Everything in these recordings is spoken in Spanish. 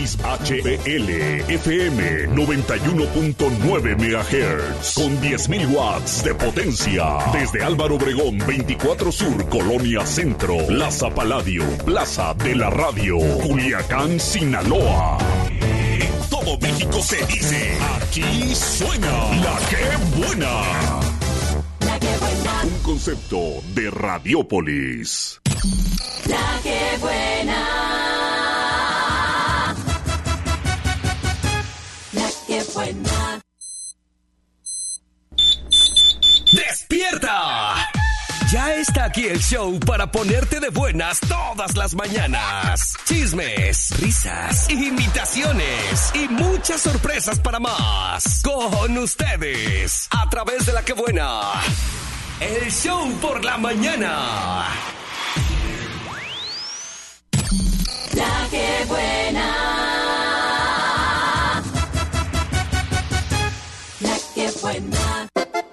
XHBL FM 91.9 MHz con 10.000 watts de potencia. Desde Álvaro Obregón 24 Sur, Colonia Centro, Plaza Paladio, Plaza de la Radio, Culiacán, Sinaloa. En todo México se dice, aquí suena La Que Buena. La Que Buena. Un concepto de Radiópolis. La Que Buena. La Que Buena. ¡Despierta! Ya está aquí el show para ponerte de buenas todas las mañanas. Chismes, risas, imitaciones y muchas sorpresas para más. Con ustedes, a través de La Que Buena. El show por la mañana. La Que Buena. La Que Buena.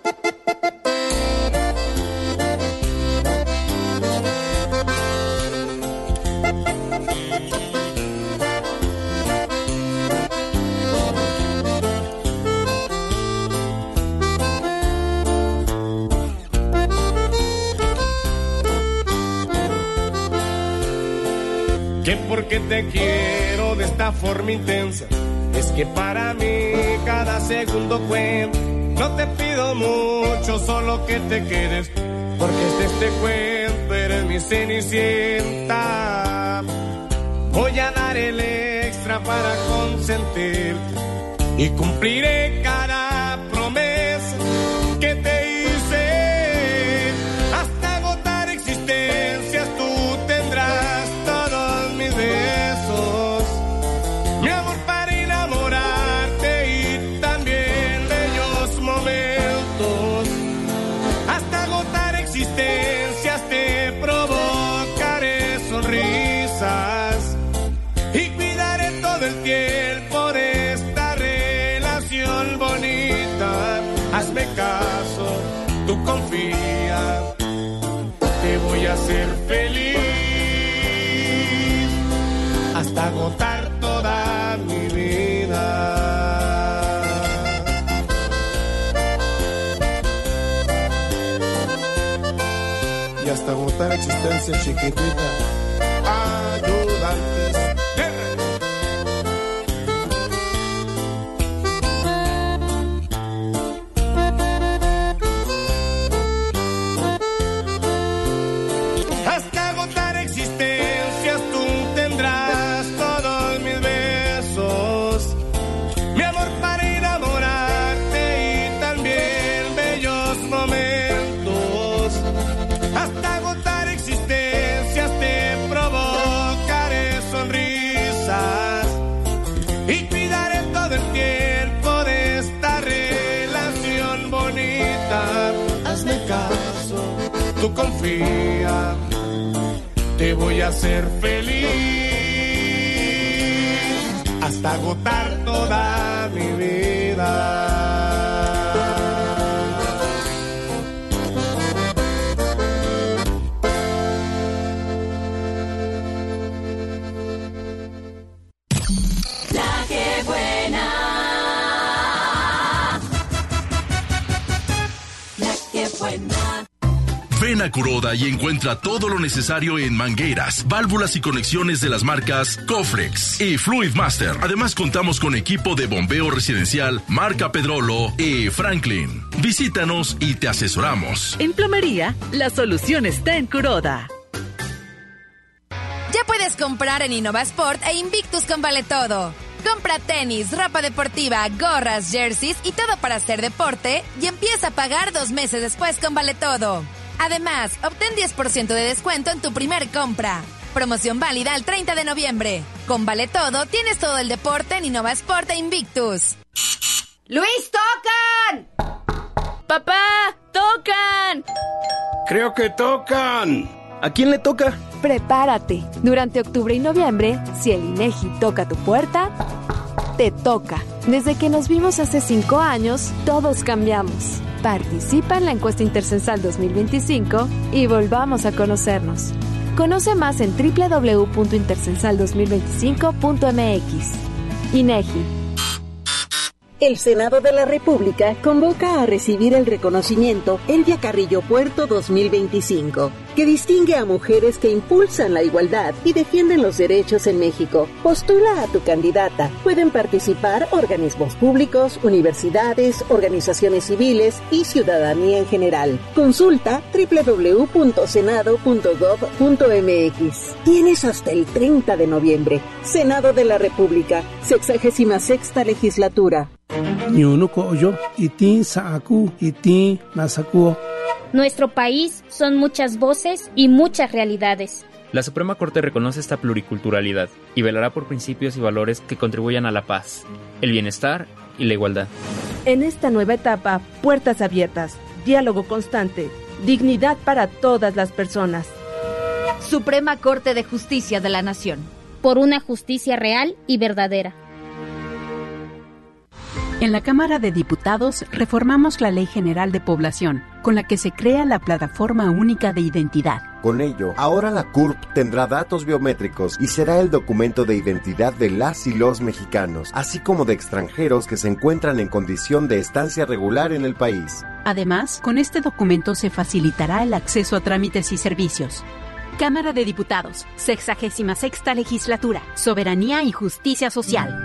Que porque te quiero de esta forma intensa, es que para mí cada segundo cuenta. No te pido mucho, solo que te quedes, porque este cuento eres mi cenicienta. Voy a dar el extra para consentirte y cumpliré cada promesa que te hice. Hasta agotar existencias tú tendrás todos mis besos, mi amor, para enamorarte y también bellos momentos. Hasta agotar existencias te provocaré sonrisas y cuidaré todo el tiempo de esta relación bonita. Hazme caso, tú confía, te voy a hacer feliz hasta agotar toda mi vida. Y hasta agotar existencia chiquitita. Ayudantes. Hasta agotar existencias tú tendrás todos mis besos, mi amor, para enamorarte y también bellos momentos. Hasta agotar existencias te provocaré sonrisas y cuidaré todo el tiempo de esta relación bonita. Hazme caso, tú confía, te voy a hacer feliz hasta agotar toda mi vida. La Que Buena. La Que Buena. Ven a Kuroda y encuentra todo lo necesario en mangueras, válvulas y conexiones de las marcas Coflex y Fluidmaster. Además, contamos con equipo de bombeo residencial marca Pedrolo y Franklin. Visítanos y te asesoramos. En plomería, la solución está en Kuroda. Ya puedes comprar en Innovasport e Invictus con Vale Todo. Compra tenis, ropa deportiva, gorras, jerseys y todo para hacer deporte y empieza a pagar 2 meses después con Vale Todo. Además, obtén 10% de descuento en tu primer compra. Promoción válida el 30 de noviembre. Con Vale Todo tienes todo el deporte en Innovasport e Invictus. ¡Luis, tocan! ¡Papá, tocan! Creo que tocan. ¿A quién le toca? Prepárate. Durante octubre y noviembre, si el INEGI toca tu puerta, te toca. Desde que nos vimos hace 5 años, todos cambiamos. Participa en la encuesta intercensal 2025 y volvamos a conocernos. Conoce más en www.intercensal2025.mx. INEGI. El Senado de la República convoca a recibir el reconocimiento Elvia Carrillo Puerto 2025, que distingue a mujeres que impulsan la igualdad y defienden los derechos en México. Postula a tu candidata. Pueden participar organismos públicos, universidades, organizaciones civiles y ciudadanía en general. Consulta www.senado.gov.mx. Tienes hasta el 30 de noviembre. Senado de la República, 66ª legislatura. Nuestro país son muchas voces y muchas realidades. La Suprema Corte reconoce esta pluriculturalidad y velará por principios y valores que contribuyan a la paz, el bienestar y la igualdad. En esta nueva etapa, puertas abiertas, diálogo constante, dignidad para todas las personas. Suprema Corte de Justicia de la Nación. Por una justicia real y verdadera. En la Cámara de Diputados reformamos la Ley General de Población, con la que se crea la Plataforma Única de Identidad. Con ello, ahora la CURP tendrá datos biométricos y será el documento de identidad de las y los mexicanos, así como de extranjeros que se encuentran en condición de estancia regular en el país. Además, con este documento se facilitará el acceso a trámites y servicios. Cámara de Diputados, 66ª Legislatura, Soberanía y Justicia Social.